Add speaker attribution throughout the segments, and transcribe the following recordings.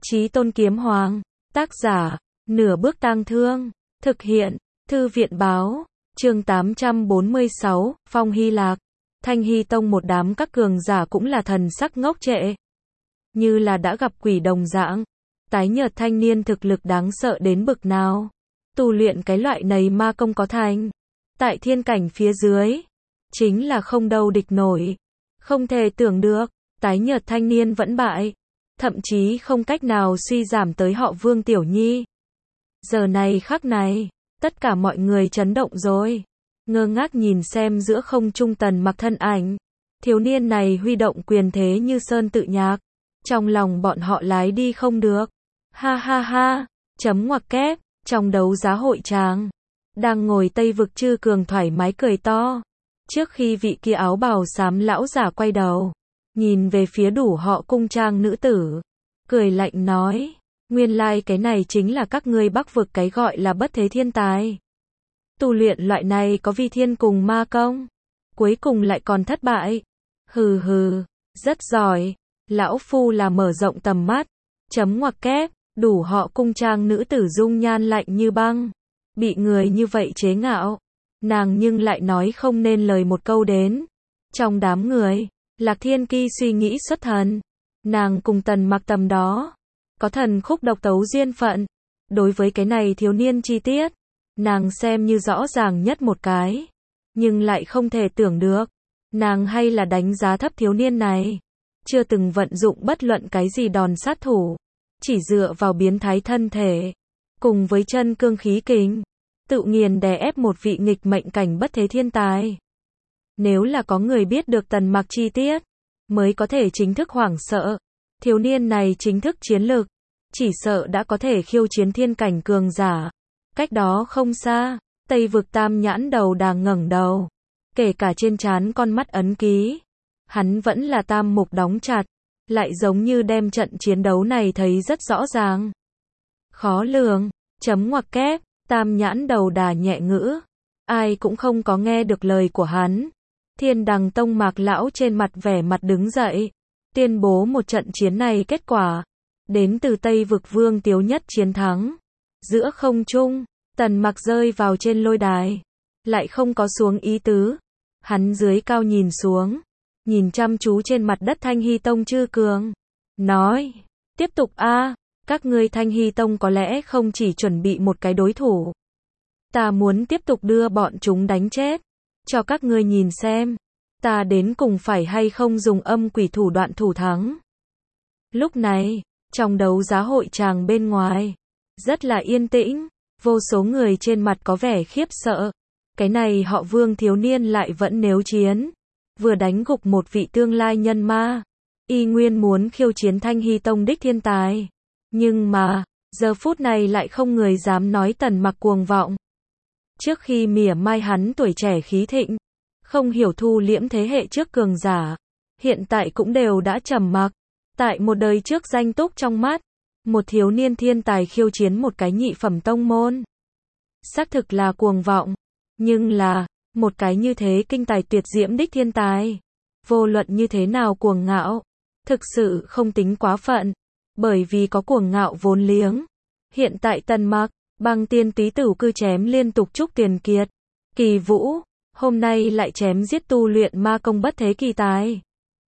Speaker 1: Chí Tôn Kiếm Hoàng. Tác giả, Nửa Bước Tang Thương. Thực hiện, Thư viện Báo. Chương 846, Phong Hy Lạc. Thanh Hy Tông một đám các cường giả cũng là thần sắc ngốc trệ. Như là đã gặp quỷ đồng dạng. Tái nhợt thanh niên thực lực đáng sợ đến bực nào. Tu luyện cái loại này ma công có thành. Tại thiên cảnh phía dưới. Chính là không đâu địch nổi. Không thể tưởng được, tái nhợt thanh niên vẫn bại. Thậm chí không cách nào suy giảm tới họ Vương Tiểu Nhi. Giờ này khắc này, tất cả mọi người chấn động rồi. Ngơ ngác nhìn xem giữa không trung Tần Mặc thân ảnh. Thiếu niên này huy động quyền thế như sơn tự nhạc. Trong lòng bọn họ lái đi không được. Ha ha ha, chấm ngoặc kép, trong đấu giá hội tràng. Đang ngồi Tây Vực Chư Cường thoải mái cười to. Trước khi vị kia áo bào xám lão giả quay đầu, nhìn về phía đủ họ cung trang nữ tử, cười lạnh nói, nguyên lai cái này chính là các ngươi Bắc vực cái gọi là bất thế thiên tài. Tu luyện loại này có vi thiên cùng ma công, cuối cùng lại còn thất bại. Hừ hừ, rất giỏi, lão phu là mở rộng tầm mắt, chấm ngoặc kép, đủ họ cung trang nữ tử dung nhan lạnh như băng, bị người như vậy chế ngạo. Nàng nhưng lại nói không nên lời một câu đến. Trong đám người, Lạc Thiên Ki suy nghĩ xuất thần. Nàng cùng Tần Mặc tầm đó, có thần khúc độc tấu duyên phận. Đối với cái này thiếu niên chi tiết, nàng xem như rõ ràng nhất một cái. Nhưng lại không thể tưởng được, nàng hay là đánh giá thấp thiếu niên này. Chưa từng vận dụng bất luận cái gì đòn sát thủ. Chỉ dựa vào biến thái thân thể. Cùng với chân cương khí kình. Tự nghiền đè ép một vị nghịch mệnh cảnh bất thế thiên tài. Nếu là có người biết được Tần Mặc chi tiết, mới có thể chính thức hoảng sợ. Thiếu niên này chính thức chiến lực, chỉ sợ đã có thể khiêu chiến thiên cảnh cường giả. Cách đó không xa, Tây Vực Tam Nhãn Đầu Đà ngẩng đầu, kể cả trên trán con mắt ấn ký, hắn vẫn là tam mục đóng chặt, lại giống như đem trận chiến đấu này thấy rất rõ ràng. Khó lường, chấm ngoặc kép. Tam Nhãn Đầu Đà nhẹ ngữ, ai cũng không có nghe được lời của hắn. Thiên Đằng Tông Mạc lão trên mặt vẻ mặt đứng dậy, tuyên bố một trận chiến này kết quả, đến từ Tây Vực Vương Tiếu Nhất chiến thắng. Giữa không trung, Tần Mặc rơi vào trên lôi đài, lại không có xuống ý tứ. Hắn dưới cao nhìn xuống, nhìn chăm chú trên mặt đất Thanh Hy Tông Chư Cường, nói, tiếp tục a. Các ngươi Thanh Hy Tông có lẽ không chỉ chuẩn bị một cái đối thủ. Ta muốn tiếp tục đưa bọn chúng đánh chết. Cho các ngươi nhìn xem. Ta đến cùng phải hay không dùng âm quỷ thủ đoạn thủ thắng. Lúc này, trong đấu giá hội tràng bên ngoài, rất là yên tĩnh. Vô số người trên mặt có vẻ khiếp sợ. Cái này họ Vương thiếu niên lại vẫn nếu chiến. Vừa đánh gục một vị tương lai nhân ma. Y nguyên muốn khiêu chiến Thanh Hy Tông đích thiên tài. Nhưng mà, giờ phút này lại không người dám nói Tần Mặc cuồng vọng. Trước khi mỉa mai hắn tuổi trẻ khí thịnh, không hiểu thu liễm thế hệ trước cường giả, hiện tại cũng đều đã trầm mặc. Tại một đời trước danh túc trong mắt, một thiếu niên thiên tài khiêu chiến một cái nhị phẩm tông môn. Xác thực là cuồng vọng, nhưng là, một cái như thế kinh tài tuyệt diễm đích thiên tài. Vô luận như thế nào cuồng ngạo, thực sự không tính quá phận. Bởi vì có cuồng ngạo vốn liếng. Hiện tại Tần Mặc, Băng Tiên Túy Tử cư chém liên tục Trúc Tiền Kiệt, Kỳ Vũ, hôm nay lại chém giết tu luyện ma công bất thế kỳ tài.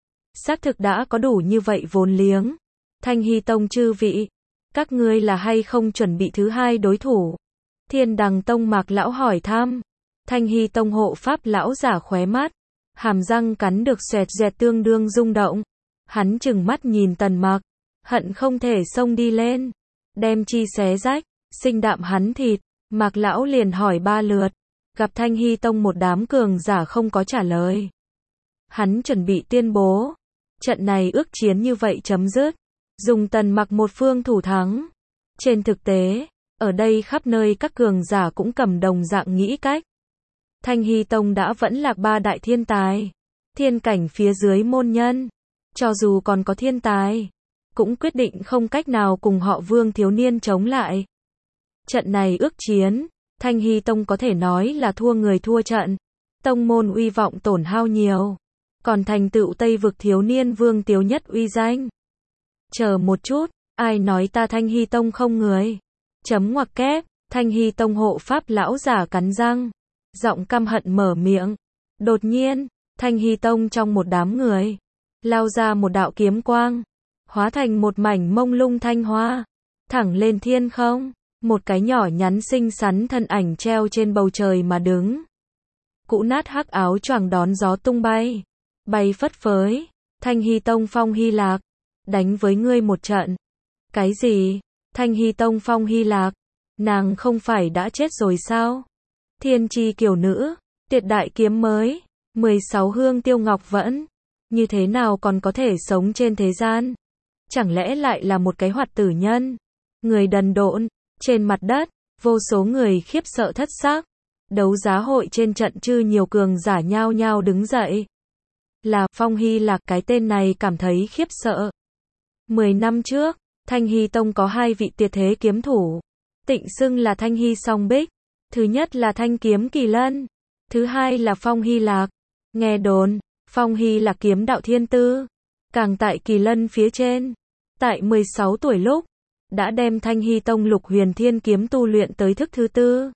Speaker 1: Xác thực đã có đủ như vậy vốn liếng. Thanh Hy Tông chư vị, các ngươi là hay không chuẩn bị thứ hai đối thủ? Thiên Đằng Tông Mạc lão hỏi thăm. Thanh Hy Tông hộ pháp lão giả khóe mắt, hàm răng cắn được xoẹt dẹt tương đương rung động. Hắn trừng mắt nhìn Tần Mặc, hận không thể xông đi lên, đem chi xé rách, sinh đạm hắn thịt. Mạc lão liền hỏi ba lượt, gặp Thanh Hy Tông một đám cường giả không có trả lời. Hắn chuẩn bị tuyên bố, trận này ước chiến như vậy chấm dứt, dùng Tần Mặc một phương thủ thắng. Trên thực tế, ở đây khắp nơi các cường giả cũng cầm đồng dạng nghĩ cách. Thanh Hy Tông đã vẫn lạc ba đại thiên tài, thiên cảnh phía dưới môn nhân, cho dù còn có thiên tài, cũng quyết định không cách nào cùng họ Vương thiếu niên chống lại. Trận này ước chiến, Thanh Hy Tông có thể nói là thua người thua trận. Tông môn uy vọng tổn hao nhiều. Còn thành tựu Tây Vực thiếu niên Vương Tiếu Nhất uy danh. Chờ một chút, Ai nói ta Thanh Hy Tông không người? Chấm ngoặc kép, Thanh Hy Tông hộ pháp lão giả cắn răng, giọng căm hận mở miệng. Đột nhiên, Thanh Hy Tông trong một đám người, lao ra một đạo kiếm quang, hóa thành một mảnh mông lung thanh hoa, thẳng lên thiên không, một cái nhỏ nhắn xinh xắn thân ảnh treo trên bầu trời mà đứng. Cũ nát hắc áo choàng đón gió tung bay, bay phất phới. Thanh Hy Tông Phong Hy Lạc, đánh với ngươi một trận. Cái gì? Thanh Hy Tông Phong Hy Lạc, nàng không phải đã chết rồi sao? Thiên chi kiều nữ, tuyệt đại kiếm mới, 16 hương tiêu ngọc vẫn, như thế nào còn có thể sống trên thế gian? Chẳng lẽ lại là một cái hoạt tử nhân? Người đần độn, trên mặt đất, vô số người khiếp sợ thất xác. Đấu giá hội trên trận chư nhiều cường giả nhao nhao đứng dậy. Là Phong Hy Lạc, cái tên này cảm thấy khiếp sợ. 10 năm trước, Thanh Hy Tông có 2 vị tuyệt thế kiếm thủ, tịnh xưng là Thanh Hy Song Bích. Thứ nhất là Thanh Kiếm Kỳ Lân, thứ hai là Phong Hy Lạc. Nghe đồn, Phong Hy Lạc kiếm đạo thiên tư, càng tại Kỳ Lân phía trên. Tại 16 tuổi lúc, đã đem Thanh Hy Tông Lục Huyền Thiên kiếm tu luyện tới thức thứ 4.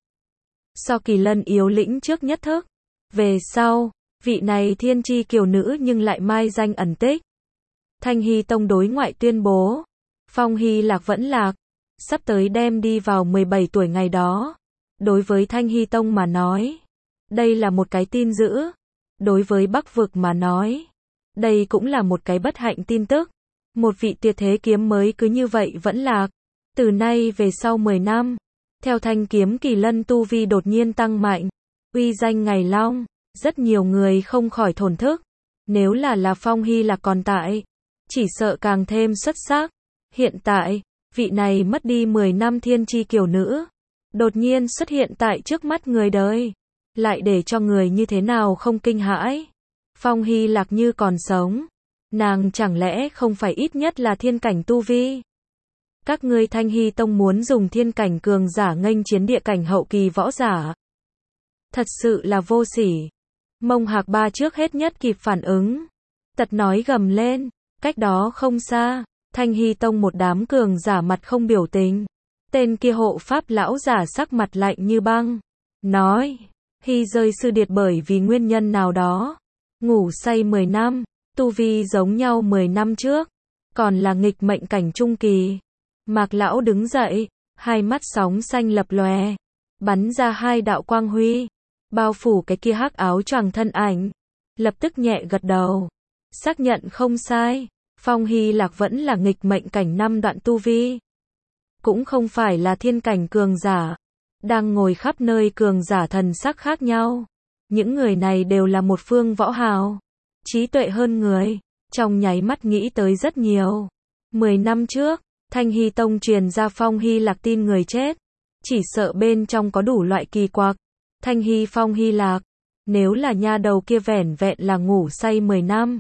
Speaker 1: So Kỳ Lân yếu lĩnh trước nhất thức. Về sau, vị này thiên chi kiều nữ nhưng lại mai danh ẩn tích. Thanh Hy Tông đối ngoại tuyên bố, Phong Hy Lạc vẫn lạc, sắp tới đem đi vào 17 tuổi ngày đó. Đối với Thanh Hy Tông mà nói, đây là một cái tin dữ. Đối với Bắc vực mà nói, đây cũng là một cái bất hạnh tin tức. Một vị tuyệt thế kiếm mới cứ như vậy vẫn lạc. Từ nay về sau 10 năm, theo Thanh Kiếm Kỳ Lân tu vi đột nhiên tăng mạnh, uy danh ngày long, rất nhiều người không khỏi thổn thức. Nếu là Phong Hy Lạc còn tại, chỉ sợ càng thêm xuất sắc. Hiện tại, vị này mất đi 10 năm thiên chi kiều nữ, đột nhiên xuất hiện tại trước mắt người đời, lại để cho người như thế nào không kinh hãi. Phong Hy Lạc như còn sống, nàng chẳng lẽ không phải ít nhất là thiên cảnh tu vi? Các ngươi Thanh Hy Tông muốn dùng thiên cảnh cường giả nghênh chiến địa cảnh hậu kỳ võ giả. Thật sự là vô sỉ. Mông Hạc Ba trước hết nhất kịp phản ứng, tật nói gầm lên. Cách đó không xa, Thanh Hy Tông một đám cường giả mặt không biểu tình. Tên kia hộ pháp lão giả sắc mặt lạnh như băng, nói, Hy rơi sư điệt bởi vì nguyên nhân nào đó, ngủ say 10 năm, tu vi giống nhau 10 năm trước, còn là nghịch mệnh cảnh trung kỳ. Mạc lão đứng dậy, hai mắt sóng xanh lập lòe, bắn ra 2 đạo quang huy, bao phủ cái kia hắc áo choàng thân ảnh, lập tức nhẹ gật đầu, xác nhận không sai, Phong Hy Lạc vẫn là nghịch mệnh cảnh 5 đoạn tu vi, cũng không phải là thiên cảnh cường giả. Đang ngồi khắp nơi cường giả thần sắc khác nhau, những người này đều là một phương võ hào, trí tuệ hơn người, trong nháy mắt nghĩ tới rất nhiều. 10 năm trước, Thanh Hy Tông truyền ra Phong Hy Lạc tin người chết, chỉ sợ bên trong có đủ loại kỳ quặc. Thanh Hy Phong Hy Lạc, nếu là nha đầu kia vẻn vẹn là ngủ say 10 năm,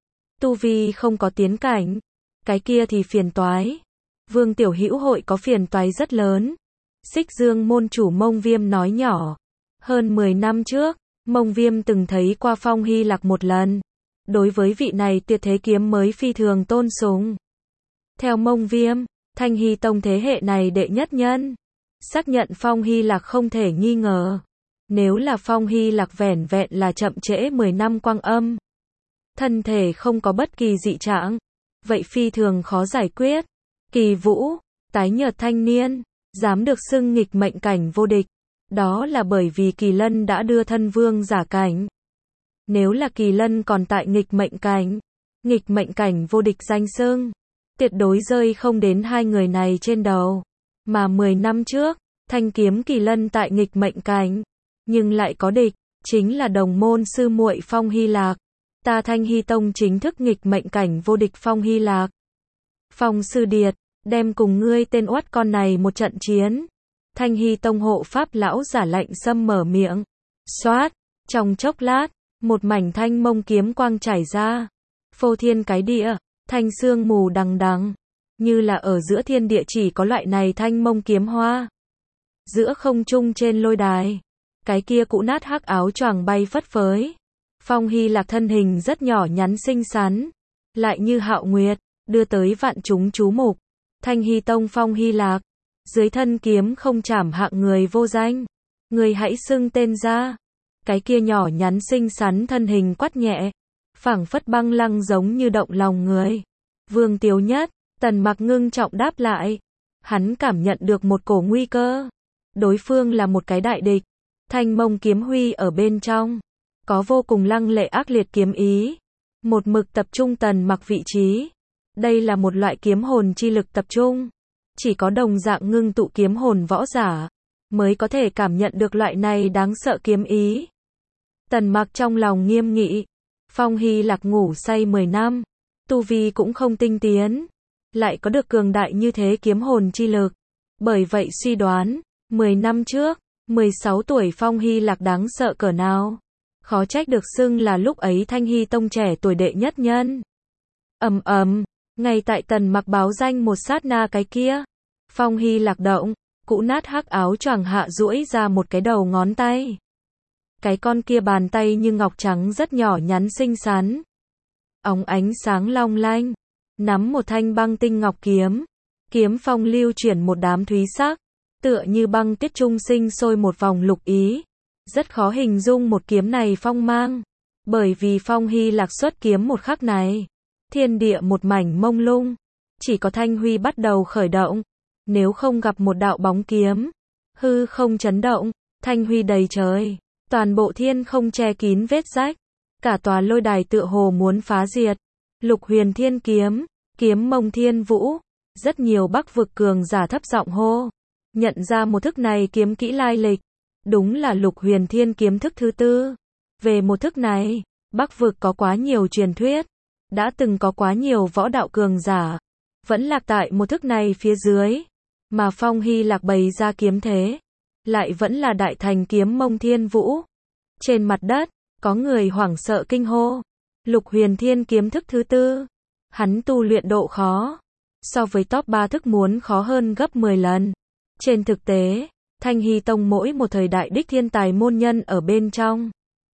Speaker 1: tu vi không có tiến cảnh, cái kia thì phiền toái. Vương Tiểu Hữu hội có phiền toái rất lớn. Xích Dương môn chủ Mông Viêm nói nhỏ. Hơn 10 năm trước, Mông Viêm từng thấy qua Phong Hy Lạc một lần. Đối với vị này tuyệt thế kiếm mới phi thường tôn sùng. Theo Mông Viêm, Thanh Hy Tông thế hệ này đệ nhất nhân, xác nhận Phong Hy Lạc không thể nghi ngờ. Nếu là Phong Hy Lạc vẻn vẹn là chậm trễ 10 năm quang âm, thân thể không có bất kỳ dị trạng, vậy phi thường khó giải quyết. Kỳ Vũ, tái nhợt thanh niên, dám được xưng nghịch mệnh cảnh vô địch, đó là bởi vì Kỳ Lân đã đưa thân vương giả cảnh. Nếu là Kỳ Lân còn tại nghịch mệnh cảnh vô địch danh xưng, tuyệt đối rơi không đến 2 người này trên đầu. Mà 10 năm trước, Thanh Kiếm Kỳ Lân tại nghịch mệnh cảnh, nhưng lại có địch, chính là đồng môn sư muội Phong Hy Lạc. Ta Thanh Hy Tông chính thức nghịch mệnh cảnh vô địch Phong Hy Lạc. Phong sư điệt, đem cùng ngươi tên oát con này một trận chiến. Thanh Hy Tông hộ pháp lão giả lạnh sâm mở miệng. Xoát, trong chốc lát, một mảnh thanh mông kiếm quang trải ra. Phô thiên cái địa, thanh sương mù đằng đằng, như là ở giữa thiên địa chỉ có loại này thanh mông kiếm hoa. Giữa không trung trên lôi đài, cái kia cũ nát hắc áo choàng bay phất phới. Phong Hy Lạc thân hình rất nhỏ nhắn xinh xắn, lại như hạo nguyệt, đưa tới vạn chúng chú mục. Thanh Hy Tông Phong Hy Lạc. Dưới thân kiếm không chảm hạng người vô danh. Người hãy xưng tên ra. Cái kia nhỏ nhắn xinh xắn thân hình quát nhẹ. Phảng phất băng lăng giống như động lòng người. Vương Tiếu Nhất. Tần Mặc ngưng trọng đáp lại. Hắn cảm nhận được một cổ nguy cơ. Đối phương là một cái đại địch. Thanh Mông kiếm huy ở bên trong. Có vô cùng lăng lệ ác liệt kiếm ý. Một mực tập trung Tần Mặc vị trí. Đây là một loại kiếm hồn chi lực tập trung. Chỉ có đồng dạng ngưng tụ kiếm hồn võ giả mới có thể cảm nhận được loại này đáng sợ kiếm ý. Tần Mặc trong lòng nghiêm nghị. Phong Hy Lạc ngủ say 10 năm. Tu vi cũng không tinh tiến. Lại có được cường đại như thế kiếm hồn chi lực. Bởi vậy suy đoán, 10 năm trước, 16 tuổi Phong Hy Lạc đáng sợ cỡ nào. Khó trách được xưng là lúc ấy Thanh Hy Tông trẻ tuổi đệ nhất nhân. Ầm ầm, ngay tại Tần Mặc báo danh một sát na cái kia, Phong Hy Lạc động, cũ nát hắc áo choàng hạ duỗi ra một cái đầu ngón tay. Cái con kia bàn tay như ngọc trắng rất nhỏ nhắn xinh xắn, óng ánh sáng long lanh, nắm một thanh băng tinh ngọc kiếm. Kiếm phong lưu chuyển một đám thúy sắc, tựa như băng tiết trung sinh sôi một vòng lục ý. Rất khó hình dung một kiếm này phong mang, bởi vì Phong Hy Lạc xuất kiếm một khắc này, thiên địa một mảnh mông lung, chỉ có thanh huy bắt đầu khởi động. Nếu không gặp một đạo bóng kiếm, hư không chấn động, thanh huy đầy trời, toàn bộ thiên không che kín vết rách, cả tòa lôi đài tựa hồ muốn phá diệt. Lục Huyền Thiên kiếm, kiếm Mông Thiên Vũ, rất nhiều Bắc vực cường giả thấp giọng hô, nhận ra một thức này kiếm kỹ lai lịch, đúng là Lục Huyền Thiên kiếm thức thứ tư. Về một thức này, Bắc vực có quá nhiều truyền thuyết, đã từng có quá nhiều võ đạo cường giả vẫn lạc tại một thức này phía dưới, mà Phong Hy Lạc bày ra kiếm thế, lại vẫn là đại thành kiếm Mông Thiên Vũ. Trên mặt đất, có người hoảng sợ kinh hô, Lục Huyền Thiên kiếm thức thứ tư, hắn tu luyện độ khó, so với top 3 thức muốn khó hơn gấp 10 lần. Trên thực tế, Thanh Hy Tông mỗi một thời đại đích thiên tài môn nhân ở bên trong,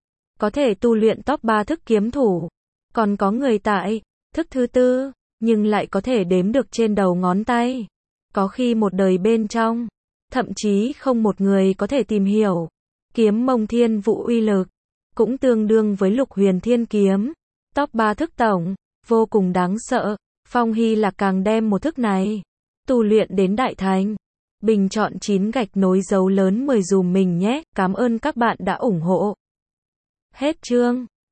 Speaker 1: có thể tu luyện top 3 thức kiếm thủ, còn có người tại thức thứ tư, nhưng lại có thể đếm được trên đầu ngón tay. Có khi một đời bên trong, thậm chí không một người có thể tìm hiểu. Kiếm Mông Thiên Vũ uy lực, cũng tương đương với Lục Huyền Thiên kiếm. Top 3 thức tổng, vô cùng đáng sợ. Phong Hy Lạc càng đem một thức này tu luyện đến đại thành. Bình chọn 9 gạch nối dấu lớn 10 dùm mình nhé. Cảm ơn các bạn đã ủng hộ. Hết chương.